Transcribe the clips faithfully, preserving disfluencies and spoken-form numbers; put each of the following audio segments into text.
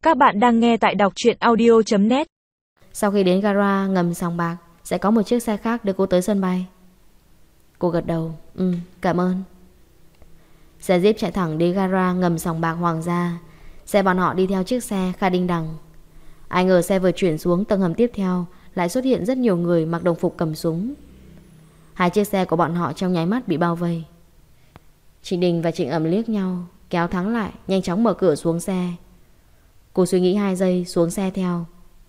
Các bạn đang nghe tại đọc truyện audio chấm net. Sau khi đến gara ngầm Sòng Bạc, sẽ có một chiếc xe khác đưa cô tới sân bay. Cô gật đầu. Ừ, cảm ơn. Xe Jeep chạy thẳng đến gara ngầm Sòng Bạc Hoàng gia. Xe bọn họ đi theo chiếc xe Kha Đinh Đằng. Ai ngờ xe vừa chuyển xuống tầng hầm tiếp theo, lại xuất hiện rất nhiều người mặc đồng phục cầm súng. Hai chiếc xe của bọn họ trong nháy mắt bị bao vây. Trịnh Đình và Trịnh Ẩm liếc nhau, kéo Thắng lại, nhanh chóng mở cửa xuống xe. Cô suy nghĩ hai giây, xuống xe theo.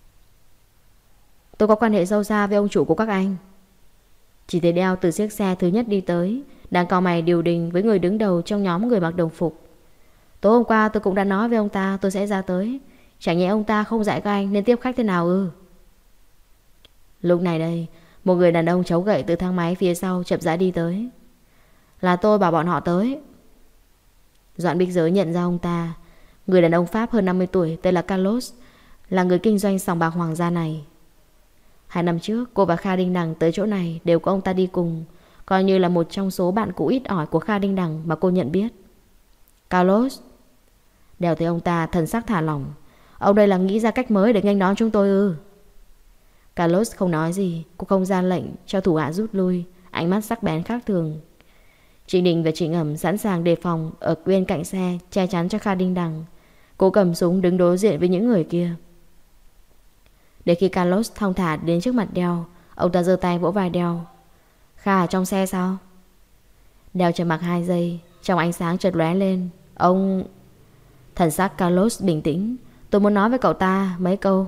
Tôi có quan hệ sâu xa với ông chủ của các anh. Chỉ thấy Đeo từ chiếc xe thứ nhất đi tới, đang cau mày điều đình với người đứng đầu trong nhóm người mặc đồng phục. Tối hôm qua tôi cũng đã nói với ông ta tôi sẽ ra tới. Chẳng nhẽ ông ta không dạy các anh nên tiếp khách thế nào ư? Lúc này đây, một người đàn ông chống gậy từ thang máy phía sau chậm rãi đi tới. Là tôi bảo bọn họ tới. Doãn Bích Giới nhận ra ông ta. Người đàn ông Pháp hơn năm mươi tuổi tên là Carlos, là người kinh doanh sòng bạc Hoàng gia này. Hai năm trước cô và Kha Đinh Đằng tới chỗ này đều có ông ta đi cùng, coi như là một trong số bạn cũ ít ỏi của Kha Đinh Đằng mà cô nhận biết. Carlos. Đèo thấy ông ta thần sắc thả lỏng. Ông đây là nghĩ ra cách mới để nghênh đón chúng tôi ư? Carlos không nói gì. Cô không ra lệnh cho thủ hạ rút lui, ánh mắt sắc bén khác thường. Trịnh Đình và Trịnh Ẩm sẵn sàng đề phòng ở bên cạnh xe, che chắn cho Kha Đinh Đằng. Cô cầm súng đứng đối diện với những người kia. Để khi Carlos thong thả đến trước mặt Đeo, ông ta giơ tay vỗ vai Đeo. Kha ở trong xe sao? Đeo trầm mặc hai giây, trong ánh sáng chợt lóe lên. Ông... Thần sắc Carlos bình tĩnh. Tôi muốn nói với cậu ta mấy câu.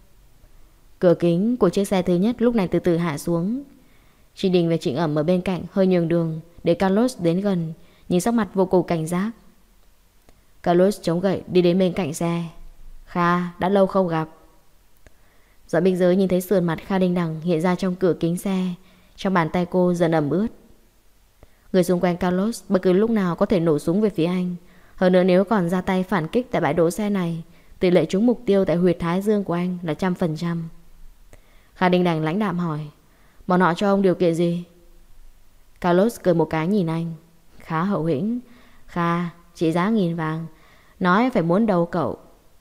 Cửa kính của chiếc xe thứ nhất lúc này từ từ hạ xuống. Trịnh Đình và Trịnh Ẩm ở bên cạnh hơi nhường đường để Carlos đến gần, nhìn sắc mặt vô cùng cảnh giác. Carlos chống gậy đi đến bên cạnh xe. Kha, đã lâu không gặp. Doãn Bích Giới nhìn thấy sườn mặt Kha Đinh Đằng hiện ra trong cửa kính xe. Trong bàn tay cô dần ẩm ướt. Người xung quanh Carlos bất cứ lúc nào có thể nổ súng về phía anh. Hơn nữa nếu còn ra tay phản kích tại bãi đỗ xe này, tỷ lệ trúng mục tiêu tại huyệt thái dương của anh là trăm phần trăm. Kha Đinh Đằng lãnh đạm hỏi. Bọn họ cho ông điều kiện gì? Carlos cười một cái nhìn anh. Khá hậu hĩnh. Kha, trị giá nghìn vàng. Nói phải muốn đầu cậu.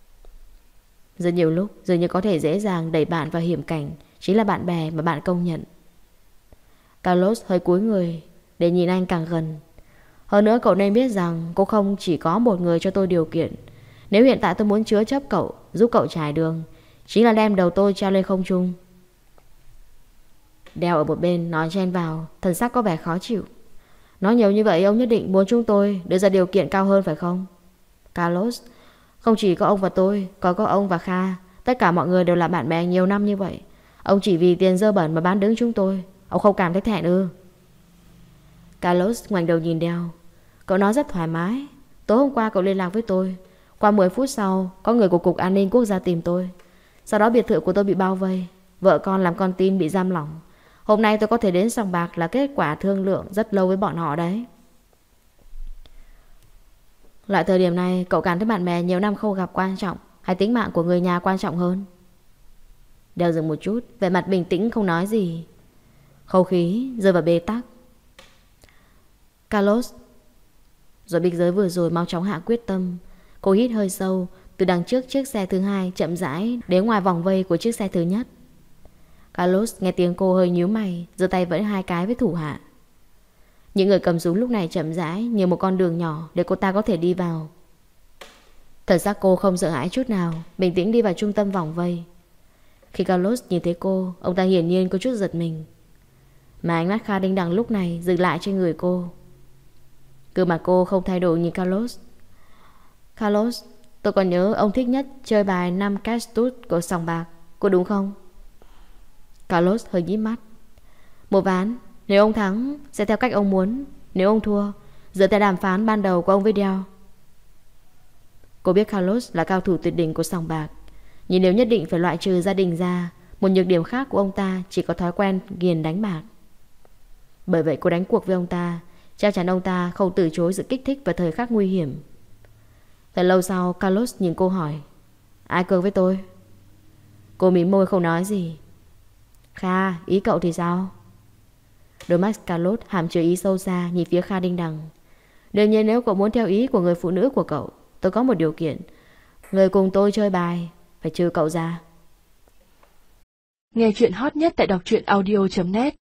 Rất nhiều lúc dường như có thể dễ dàng đẩy bạn vào hiểm cảnh, chính là bạn bè mà bạn công nhận. Carlos hơi cúi người để nhìn anh càng gần. Hơn nữa cậu nên biết rằng cô không chỉ có một người cho tôi điều kiện. Nếu hiện tại tôi muốn chứa chấp cậu, giúp cậu trải đường, chính là đem đầu tôi treo lên không trung. Đeo ở một bên nói chen vào, thần sắc có vẻ khó chịu. Nói nhiều như vậy ông nhất định muốn chúng tôi đưa ra điều kiện cao hơn phải không? Carlos, không chỉ có ông và tôi, còn có ông và Kha. Tất cả mọi người đều là bạn bè nhiều năm như vậy. Ông chỉ vì tiền dơ bẩn mà bán đứng chúng tôi. Ông không cảm thấy thẹn ư? Carlos ngoảnh đầu nhìn Đeo. Cậu nói rất thoải mái. Tối hôm qua cậu liên lạc với tôi. Qua mười phút sau, có người của Cục An ninh Quốc gia tìm tôi. Sau đó biệt thự của tôi bị bao vây. Vợ con làm con tin bị giam lỏng. Hôm nay tôi có thể đến sòng bạc là kết quả thương lượng rất lâu với bọn họ đấy. Loại thời điểm này cậu cảm thấy bạn bè nhiều năm không gặp quan trọng, hay tính mạng của người nhà quan trọng hơn? Đeo dừng một chút, vẻ mặt bình tĩnh không nói gì. Không khí rơi vào bế tắc. Carlos. Rồi Bích Giới vừa rồi mau chóng hạ quyết tâm. Cô hít hơi sâu, từ đằng trước chiếc xe thứ hai chậm rãi đến ngoài vòng vây của chiếc xe thứ nhất. Carlos nghe tiếng cô hơi nhíu mày, giơ tay vẫy hai cái với thủ hạ. Những người cầm súng lúc này chậm rãi như một con đường nhỏ để cô ta có thể đi vào. Thật ra cô không sợ hãi chút nào, bình tĩnh đi vào trung tâm vòng vây. Khi Carlos nhìn thấy cô, ông ta hiển nhiên có chút giật mình. Mà ánh mắt Kha Đinh Đằng lúc này dừng lại trên người cô. Gương mặt cô không thay đổi như Carlos. Carlos, tôi còn nhớ ông thích nhất chơi bài năm cash tút của sòng bạc, có đúng không? Carlos hơi nhíu mắt. Một ván, nếu ông thắng sẽ theo cách ông muốn, nếu ông thua dựa theo đàm phán ban đầu của ông với Đeo. Cô biết Carlos là cao thủ tuyệt đỉnh của sòng bạc, nhưng nếu nhất định phải loại trừ gia đình ra, một nhược điểm khác của ông ta chỉ có thói quen ghiền đánh bạc. Bởi vậy cô đánh cuộc với ông ta, chắc chắn ông ta không từ chối sự kích thích vào thời khắc nguy hiểm. Thật lâu sau, Carlos nhìn cô hỏi. Ai cược với tôi? Cô mím môi không nói gì. Kha, ý cậu thì sao? Đôi mắt Carlos hàm chứa ý sâu xa nhìn phía Kha Đinh Đằng. Đương nhiên nếu cậu muốn theo ý của người phụ nữ của cậu, tôi có một điều kiện. Người cùng tôi chơi bài, phải trừ cậu ra. Nghe chuyện hot nhất tại đọc truyện audio chấm net.